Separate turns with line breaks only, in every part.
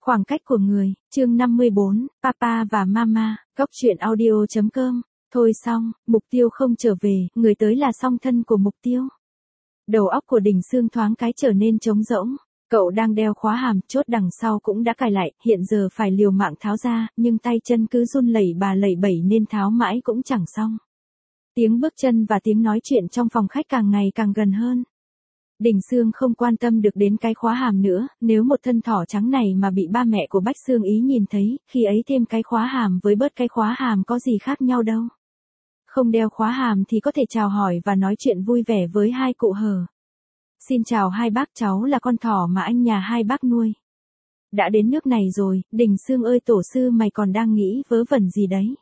Khoảng cách của người, chương 54, Papa và Mama, góc truyện audio.com. Thôi xong, mục tiêu không trở về, người tới là song thân của mục tiêu. Đầu óc của Đình Sương thoáng cái trở nên trống rỗng. Cậu đang đeo khóa hàm, chốt đằng sau cũng đã cài lại, hiện giờ phải liều mạng tháo ra, nhưng tay chân cứ run lẩy bà lẩy bẩy nên tháo mãi cũng chẳng xong. Tiếng bước chân và tiếng nói chuyện trong phòng khách càng ngày càng gần hơn. Đình Sương không quan tâm được đến cái khóa hàm nữa, nếu một thân thỏ trắng này mà bị ba mẹ của Bách Sương Ý nhìn thấy, khi ấy thêm cái khóa hàm với bớt cái khóa hàm có gì khác nhau đâu. Không đeo khóa hàm thì có thể chào hỏi và nói chuyện vui vẻ với hai cụ Hờ. Xin chào hai bác, cháu là con thỏ mà anh nhà hai bác nuôi. Đã đến nước này rồi, Đình Sương ơi tổ sư mày còn đang nghĩ vớ vẩn gì đấy?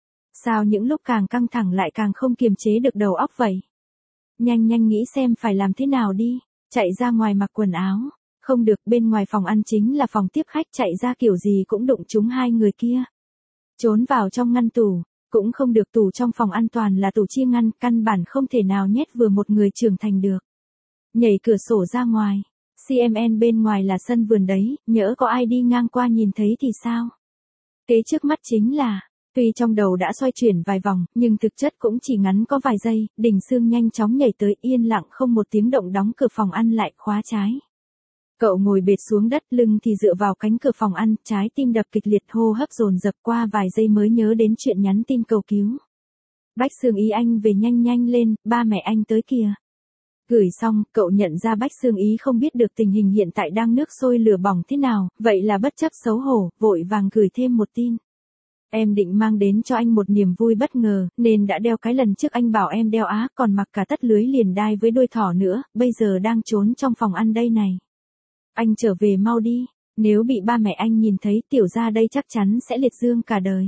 Sao những lúc càng căng thẳng lại càng không kiềm chế được đầu óc vậy? Nhanh nhanh nghĩ xem phải làm thế nào đi, chạy ra ngoài mặc quần áo. Không được, bên ngoài phòng ăn chính là phòng tiếp khách, chạy ra kiểu gì cũng đụng trúng hai người kia. Trốn vào trong ngăn tủ, cũng không được, tủ trong phòng an toàn là tủ chia ngăn, căn bản không thể nào nhét vừa một người trưởng thành được. Nhảy cửa sổ ra ngoài, CMN bên ngoài là sân vườn đấy, nhỡ có ai đi ngang qua nhìn thấy thì sao? Kế trước mắt chính là, tuy trong đầu đã xoay chuyển vài vòng, nhưng thực chất cũng chỉ ngắn có vài giây, Đình Sương nhanh chóng nhảy tới, yên lặng không một tiếng động đóng cửa phòng ăn lại, khóa trái. Cậu ngồi bệt xuống đất, lưng thì dựa vào cánh cửa phòng ăn, trái tim đập kịch liệt, hô hấp dồn dập, qua vài giây mới nhớ đến chuyện nhắn tin cầu cứu. Bách Sương Ý anh về nhanh nhanh lên, ba mẹ anh tới kìa. Gửi xong, cậu nhận ra Bách Sương Ý không biết được tình hình hiện tại đang nước sôi lửa bỏng thế nào, vậy là bất chấp xấu hổ, vội vàng gửi thêm một tin. Em định mang đến cho anh một niềm vui bất ngờ, nên đã đeo cái lần trước anh bảo em đeo á, còn mặc cả tất lưới liền đai với đuôi thỏ nữa, bây giờ đang trốn trong phòng ăn đây này. Anh trở về mau đi, nếu bị ba mẹ anh nhìn thấy tiểu ra đây chắc chắn sẽ liệt dương cả đời.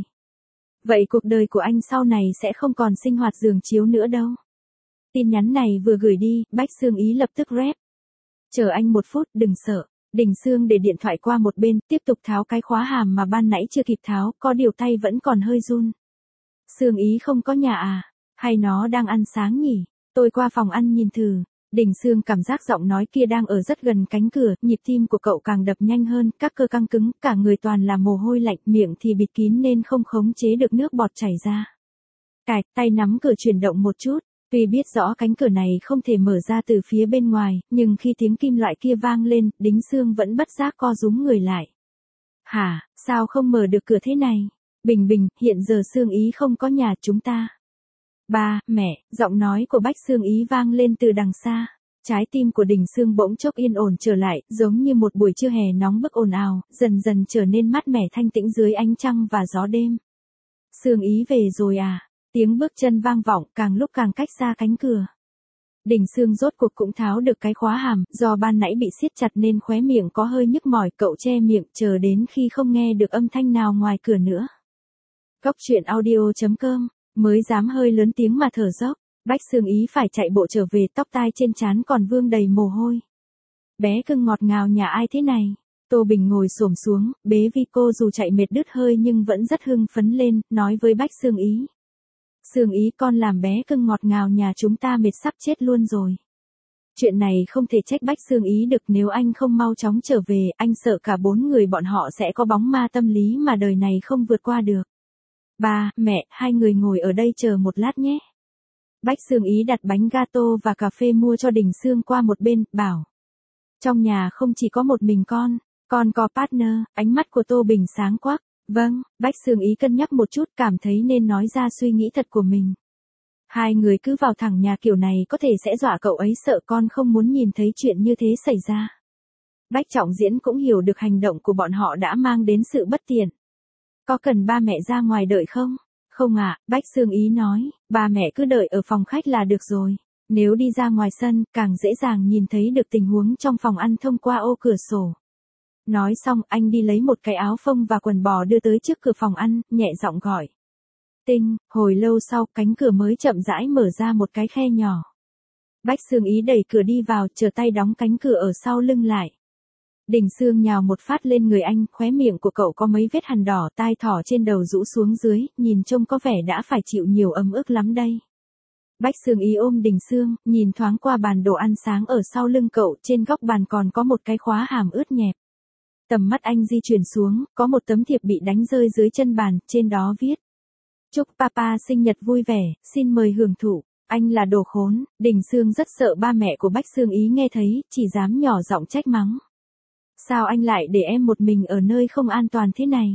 Vậy cuộc đời của anh sau này sẽ không còn sinh hoạt giường chiếu nữa đâu. Tin nhắn này vừa gửi đi, Bách Sương Ý lập tức rep. Chờ anh một phút, đừng sợ. Đình Sương để điện thoại qua một bên, tiếp tục tháo cái khóa hàm mà ban nãy chưa kịp tháo, có điều tay vẫn còn hơi run. Sương Ý không có nhà à? Hay nó đang ăn sáng nhỉ? Tôi qua phòng ăn nhìn thử. Đình Sương cảm giác giọng nói kia đang ở rất gần cánh cửa, nhịp tim của cậu càng đập nhanh hơn, các cơ căng cứng, cả người toàn là mồ hôi lạnh, miệng thì bịt kín nên không khống chế được nước bọt chảy ra. Cạch, tay nắm cửa chuyển động một chút. Tuy biết rõ cánh cửa này không thể mở ra từ phía bên ngoài, nhưng khi tiếng kim loại kia vang lên, Đình Sương vẫn bất giác co rúm người lại. Hả, sao không mở được cửa thế này? Bình bình, hiện giờ Sương Ý không có nhà chúng ta. Ba, mẹ, giọng nói của Bách Sương Ý vang lên từ đằng xa. Trái tim của Đình Sương bỗng chốc yên ổn trở lại, giống như một buổi trưa hè nóng bức ồn ào, dần dần trở nên mát mẻ thanh tĩnh dưới ánh trăng và gió đêm. Sương Ý về rồi à? Tiếng bước chân vang vọng, càng lúc càng cách xa cánh cửa. Đình Sương rốt cuộc cũng tháo được cái khóa hàm, do ban nãy bị siết chặt nên khóe miệng có hơi nhức mỏi, cậu che miệng, chờ đến khi không nghe được âm thanh nào ngoài cửa nữa. Góc truyện audio.com, mới dám hơi lớn tiếng mà thở dốc, Bách Sương Ý phải chạy bộ trở về, tóc tai trên trán còn vương đầy mồ hôi. Bé cưng ngọt ngào nhà ai thế này? Tô Bình ngồi xổm xuống, bế Vi cô dù chạy mệt đứt hơi nhưng vẫn rất hưng phấn lên, nói với Bách Sương Ý. Sương Ý con làm bé cưng ngọt ngào nhà chúng ta mệt sắp chết luôn rồi. Chuyện này không thể trách Bách Sương Ý được, nếu anh không mau chóng trở về, anh sợ cả bốn người bọn họ sẽ có bóng ma tâm lý mà đời này không vượt qua được. Ba, mẹ, hai người ngồi ở đây chờ một lát nhé. Bách Sương Ý đặt bánh gato và cà phê mua cho Đình Sương qua một bên, bảo. Trong nhà không chỉ có một mình con có partner, ánh mắt của Tô Bình sáng quắc. Vâng, Bách Sương Ý cân nhắc một chút, cảm thấy nên nói ra suy nghĩ thật của mình. Hai người cứ vào thẳng nhà kiểu này có thể sẽ dọa cậu ấy, sợ con không muốn nhìn thấy chuyện như thế xảy ra. Bách Trọng Diễn cũng hiểu được hành động của bọn họ đã mang đến sự bất tiện. Có cần ba mẹ ra ngoài đợi không? Không ạ, Bách Sương Ý nói, ba mẹ cứ đợi ở phòng khách là được rồi. Nếu đi ra ngoài sân, càng dễ dàng nhìn thấy được tình huống trong phòng ăn thông qua ô cửa sổ. Nói xong, anh đi lấy một cái áo phông và quần bò đưa tới trước cửa phòng ăn, nhẹ giọng gọi. Tinh, hồi lâu sau, cánh cửa mới chậm rãi mở ra một cái khe nhỏ. Bách Sương Ý đẩy cửa đi vào, chờ tay đóng cánh cửa ở sau lưng lại. Đình Sương nhào một phát lên người anh, khóe miệng của cậu có mấy vết hằn đỏ, tai thỏ trên đầu rũ xuống dưới, nhìn trông có vẻ đã phải chịu nhiều ấm ức lắm đây. Bách Sương Ý ôm Đình Sương, nhìn thoáng qua bàn đồ ăn sáng ở sau lưng cậu, trên góc bàn còn có một cái khóa hàm ướt nhẹp. Tầm mắt anh di chuyển xuống, có một tấm thiệp bị đánh rơi dưới chân bàn, trên đó viết. Chúc papa sinh nhật vui vẻ, xin mời hưởng thụ. Anh là đồ khốn. Đình Sương rất sợ ba mẹ của Bách Sương Ý nghe thấy, chỉ dám nhỏ giọng trách mắng. Sao anh lại để em một mình ở nơi không an toàn thế này?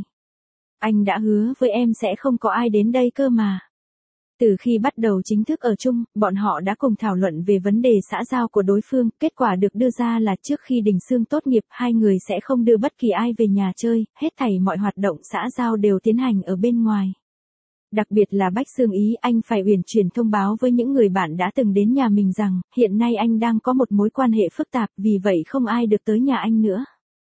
Anh đã hứa với em sẽ không có ai đến đây cơ mà. Từ khi bắt đầu chính thức ở chung, bọn họ đã cùng thảo luận về vấn đề xã giao của đối phương, kết quả được đưa ra là trước khi Đình Sương tốt nghiệp, hai người sẽ không đưa bất kỳ ai về nhà chơi, hết thảy mọi hoạt động xã giao đều tiến hành ở bên ngoài. Đặc biệt là Bách Sương Ý, anh phải uyển chuyển thông báo với những người bạn đã từng đến nhà mình rằng, hiện nay anh đang có một mối quan hệ phức tạp, vì vậy không ai được tới nhà anh nữa.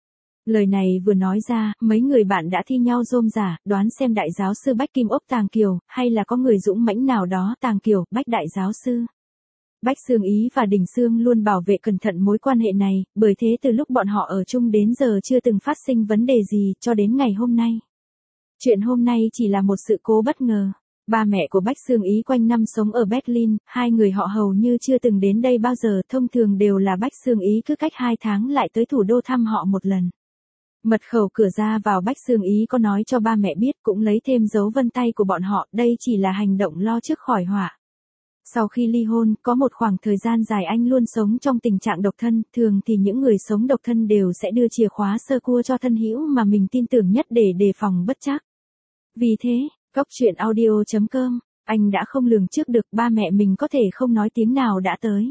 Lời này vừa nói ra, mấy người bạn đã thi nhau rôm rả, đoán xem đại giáo sư Bách Kim Ốc Tàng Kiều, hay là có người dũng mãnh nào đó Tàng Kiều, Bách đại giáo sư. Bách Sương Ý và Đình Sương luôn bảo vệ cẩn thận mối quan hệ này, bởi thế từ lúc bọn họ ở chung đến giờ chưa từng phát sinh vấn đề gì, cho đến ngày hôm nay. Chuyện hôm nay chỉ là một sự cố bất ngờ. Ba mẹ của Bách Sương Ý quanh năm sống ở Berlin, hai người họ hầu như chưa từng đến đây bao giờ, thông thường đều là Bách Sương Ý cứ cách 2 tháng lại tới thủ đô thăm họ một lần. Mật khẩu cửa ra vào Bách Sương Ý có nói cho ba mẹ biết, cũng lấy thêm dấu vân tay của bọn họ, đây chỉ là hành động lo trước khỏi họa. Sau khi ly hôn, có một khoảng thời gian dài anh luôn sống trong tình trạng độc thân, thường thì những người sống độc thân đều sẽ đưa chìa khóa sơ cua cho thân hữu mà mình tin tưởng nhất để đề phòng bất trắc. Vì thế, Góc Chuyện Audio.com, anh đã không lường trước được ba mẹ mình có thể không nói tiếng nào đã tới.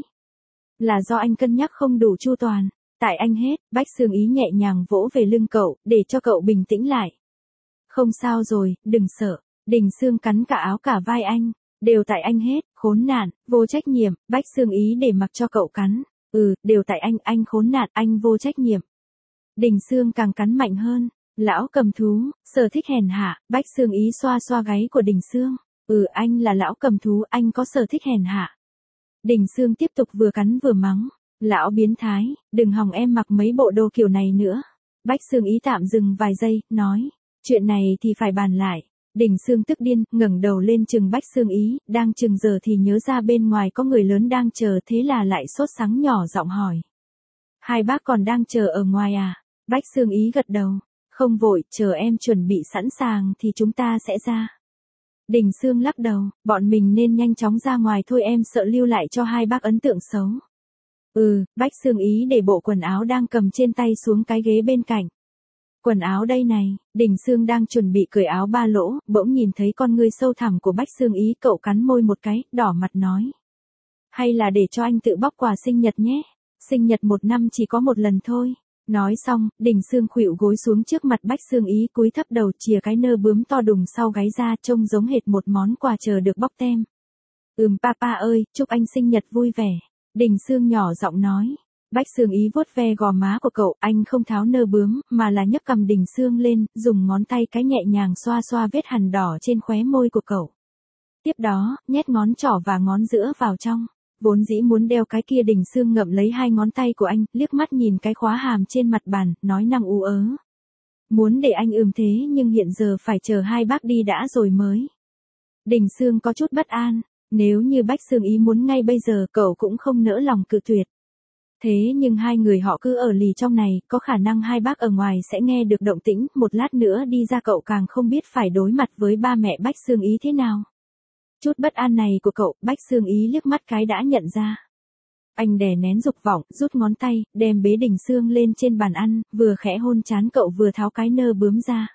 Là do anh cân nhắc không đủ chu toàn. Tại anh hết, Bách Sương Ý nhẹ nhàng vỗ về lưng cậu, để cho cậu bình tĩnh lại. Không sao rồi, đừng sợ. Đình Sương cắn cả áo cả vai anh. Đều tại anh hết, khốn nạn, vô trách nhiệm. Bách Sương Ý để mặc cho cậu cắn. Đều tại anh khốn nạn, anh vô trách nhiệm. Đình Sương càng cắn mạnh hơn. Lão cầm thú, sở thích hèn hạ. Bách Sương Ý xoa xoa gáy của Đình Sương. Anh là lão cầm thú, anh có sở thích hèn hạ. Đình Sương tiếp tục vừa cắn vừa mắng. Lão biến thái, đừng hòng em mặc mấy bộ đồ kiểu này nữa. Bách Sương Ý tạm dừng vài giây, nói. Chuyện này thì phải bàn lại. Đình Sương tức điên, ngẩng đầu lên chừng Bách Sương Ý, đang chừng giờ thì nhớ ra bên ngoài có người lớn đang chờ, thế là lại sốt sắng nhỏ giọng hỏi. Hai bác còn đang chờ ở ngoài à? Bách Sương Ý gật đầu. Không vội, chờ em chuẩn bị sẵn sàng thì chúng ta sẽ ra. Đình Sương lắc đầu, bọn mình nên nhanh chóng ra ngoài thôi, em sợ lưu lại cho hai bác ấn tượng xấu. Bách Sương Ý để bộ quần áo đang cầm trên tay xuống cái ghế bên cạnh. Quần áo đây này. Đình Sương đang chuẩn bị cởi áo ba lỗ, bỗng nhìn thấy con ngươi sâu thẳm của Bách Sương Ý, cậu cắn môi một cái, đỏ mặt nói. Hay là để cho anh tự bóc quà sinh nhật nhé. Sinh nhật một năm chỉ có một lần thôi. Nói xong, Đình Sương khuỵu gối xuống trước mặt Bách Sương Ý, cúi thấp đầu chìa cái nơ bướm to đùng sau gáy ra, trông giống hệt một món quà chờ được bóc tem. Papa ơi, chúc anh sinh nhật vui vẻ. Đình Sương nhỏ giọng nói. Bách Sương Ý vuốt ve gò má của cậu, anh không tháo nơ bướm, mà là nhấc cầm Đình Sương lên, dùng ngón tay cái nhẹ nhàng xoa xoa vết hằn đỏ trên khóe môi của cậu. Tiếp đó, nhét ngón trỏ và ngón giữa vào trong. Vốn dĩ muốn đeo cái kia, Đình Sương ngậm lấy hai ngón tay của anh, liếc mắt nhìn cái khóa hàm trên mặt bàn, nói năng ú ớ. Muốn để anh thế nhưng hiện giờ phải chờ hai bác đi đã rồi mới. Đình Sương có chút bất an. Nếu như Bách Sương Ý muốn ngay bây giờ, cậu cũng không nỡ lòng cự tuyệt. Thế nhưng hai người họ cứ ở lì trong này, có khả năng hai bác ở ngoài sẽ nghe được động tĩnh, một lát nữa đi ra cậu càng không biết phải đối mặt với ba mẹ Bách Sương Ý thế nào. Chút bất an này của cậu, Bách Sương Ý liếc mắt cái đã nhận ra. Anh đè nén dục vọng, rút ngón tay, đem bế Đình Sương lên trên bàn ăn, vừa khẽ hôn trán cậu vừa tháo cái nơ bướm ra.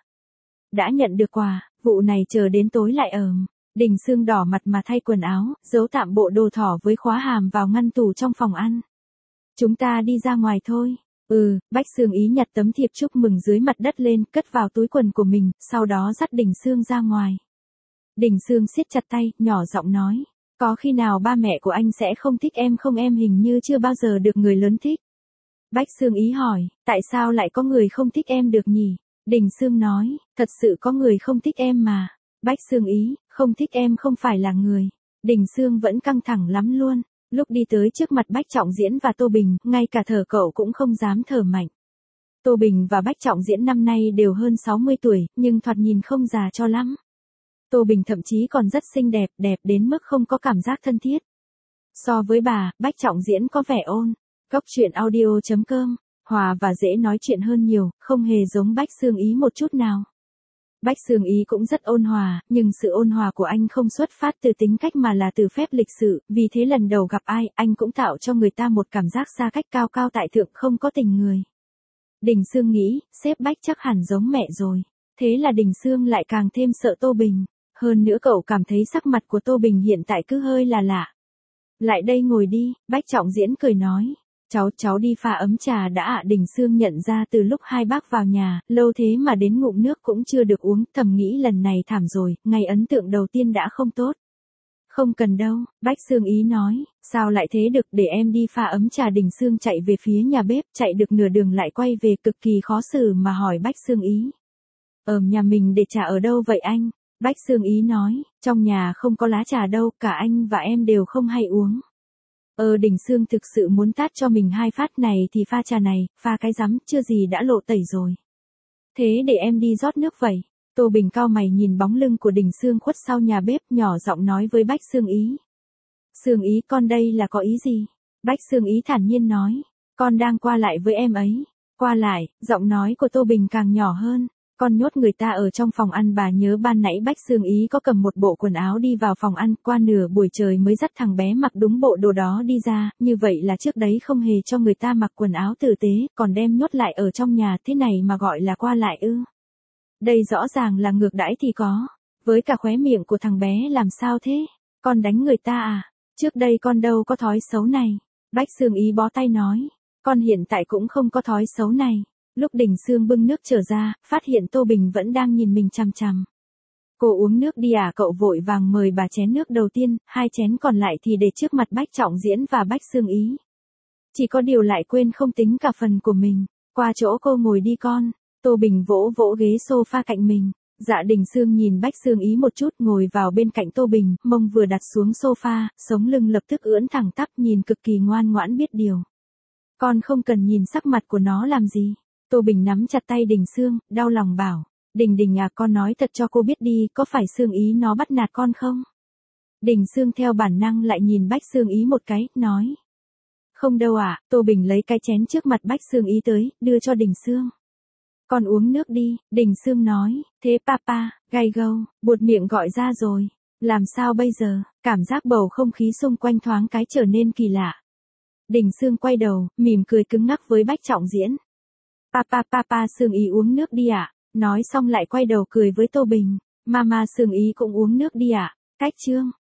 Đã nhận được quà, vụ này chờ đến tối lại Đình Sương đỏ mặt mà thay quần áo, giấu tạm bộ đồ thỏ với khóa hàm vào ngăn tủ trong phòng ăn. Chúng ta đi ra ngoài thôi. Bách Sương Ý nhặt tấm thiệp chúc mừng dưới mặt đất lên, cất vào túi quần của mình, sau đó dắt Đình Sương ra ngoài. Đình Sương siết chặt tay, nhỏ giọng nói. Có khi nào ba mẹ của anh sẽ không thích em không? Em hình như chưa bao giờ được người lớn thích. Bách Sương Ý hỏi, tại sao lại có người không thích em được nhỉ? Đình Sương nói, thật sự có người không thích em mà. Bách Sương Ý, không thích em không phải là người. Đình Sương vẫn căng thẳng lắm luôn. Lúc đi tới trước mặt Bách Trọng Diễn và Tô Bình, ngay cả thở cậu cũng không dám thở mạnh. Tô Bình và Bách Trọng Diễn năm nay đều hơn 60 tuổi, nhưng thoạt nhìn không già cho lắm. Tô Bình thậm chí còn rất xinh đẹp, đẹp đến mức không có cảm giác thân thiết. So với bà, Bách Trọng Diễn có vẻ ôn. Góc Chuyện Audio.com hòa và dễ nói chuyện hơn nhiều, không hề giống Bách Xương Ý một chút nào. Bách Xương Ý cũng rất ôn hòa, nhưng sự ôn hòa của anh không xuất phát từ tính cách mà là từ phép lịch sự, vì thế lần đầu gặp ai, anh cũng tạo cho người ta một cảm giác xa cách cao cao tại thượng không có tình người. Đình Sương nghĩ, sếp Bách chắc hẳn giống mẹ rồi. Thế là Đình Sương lại càng thêm sợ Tô Bình. Hơn nữa cậu cảm thấy sắc mặt của Tô Bình hiện tại cứ hơi là lạ. Lại đây ngồi đi, Bách Trọng Diễn cười nói. Cháu đi pha ấm trà đã ạ. Đình Sương nhận ra từ lúc hai bác vào nhà, lâu thế mà đến ngụm nước cũng chưa được uống, thầm nghĩ lần này thảm rồi, ngay ấn tượng đầu tiên đã không tốt. Không cần đâu, Bách Xương Ý nói, sao lại thế được, để em đi pha ấm trà. Đình Sương chạy về phía nhà bếp, chạy được nửa đường lại quay về, cực kỳ khó xử mà hỏi Bách Xương Ý. Nhà mình để trà ở đâu vậy anh? Bách Xương Ý nói, trong nhà không có lá trà đâu, cả anh và em đều không hay uống. Đình Sương thực sự muốn tát cho mình hai phát này thì pha trà này, pha cái rắm, chưa gì đã lộ tẩy rồi. Thế để em đi rót nước vậy. Tô Bình cau mày nhìn bóng lưng của Đình Sương khuất sau nhà bếp, nhỏ giọng nói với Bách Xương Ý. Sương Ý con đây là có ý gì? Bách Xương Ý thản nhiên nói, con đang qua lại với em ấy. Qua lại, giọng nói của Tô Bình càng nhỏ hơn. Con nhốt người ta ở trong phòng ăn. Bà nhớ ban nãy Bách Xương Ý có cầm một bộ quần áo đi vào phòng ăn, qua nửa buổi trời mới dắt thằng bé mặc đúng bộ đồ đó đi ra, như vậy là trước đấy không hề cho người ta mặc quần áo tử tế, còn đem nhốt lại ở trong nhà, thế này mà gọi là qua lại ư? Đây rõ ràng là ngược đãi thì có. Với cả khóe miệng của thằng bé làm sao thế? Con đánh người ta à? Trước đây con đâu có thói xấu này. Bách Xương Ý bó tay nói, con hiện tại cũng không có thói xấu này. Lúc Đình Sương bưng nước trở ra, phát hiện Tô Bình vẫn đang nhìn mình chằm chằm. Cô uống nước đi à? Cậu vội vàng mời bà chén nước đầu tiên, hai chén còn lại thì để trước mặt Bách Trọng Diễn và Bách Xương Ý. Chỉ có điều lại quên không tính cả phần của mình. Qua chỗ cô ngồi đi con. Tô Bình vỗ vỗ ghế sofa cạnh mình. Dạ. Đình Sương nhìn Bách Xương Ý một chút, ngồi vào bên cạnh Tô Bình, mông vừa đặt xuống sofa, sống lưng lập tức ưỡn thẳng tắp, nhìn cực kỳ ngoan ngoãn biết điều. Con không cần nhìn sắc mặt của nó làm gì. Tô Bình nắm chặt tay Đình Sương, đau lòng bảo, Đình à, con nói thật cho cô biết đi, có phải Sương Ý nó bắt nạt con không? Đình Sương theo bản năng lại nhìn Bách Xương Ý một cái, nói. Không đâu ạ. Tô Bình lấy cái chén trước mặt Bách Xương Ý tới, đưa cho Đình Sương. Con uống nước đi. Đình Sương nói, thế papa, gay gâu, buột miệng gọi ra rồi. Làm sao bây giờ? Cảm giác bầu không khí xung quanh thoáng cái trở nên kỳ lạ. Đình Sương quay đầu, mỉm cười cứng ngắc với Bách Trọng Diễn. Papa Sương Ý uống nước đi ạ. Nói xong lại quay đầu cười với Tô Bình. Mama Sương Ý cũng uống nước đi ạ. Cách chương.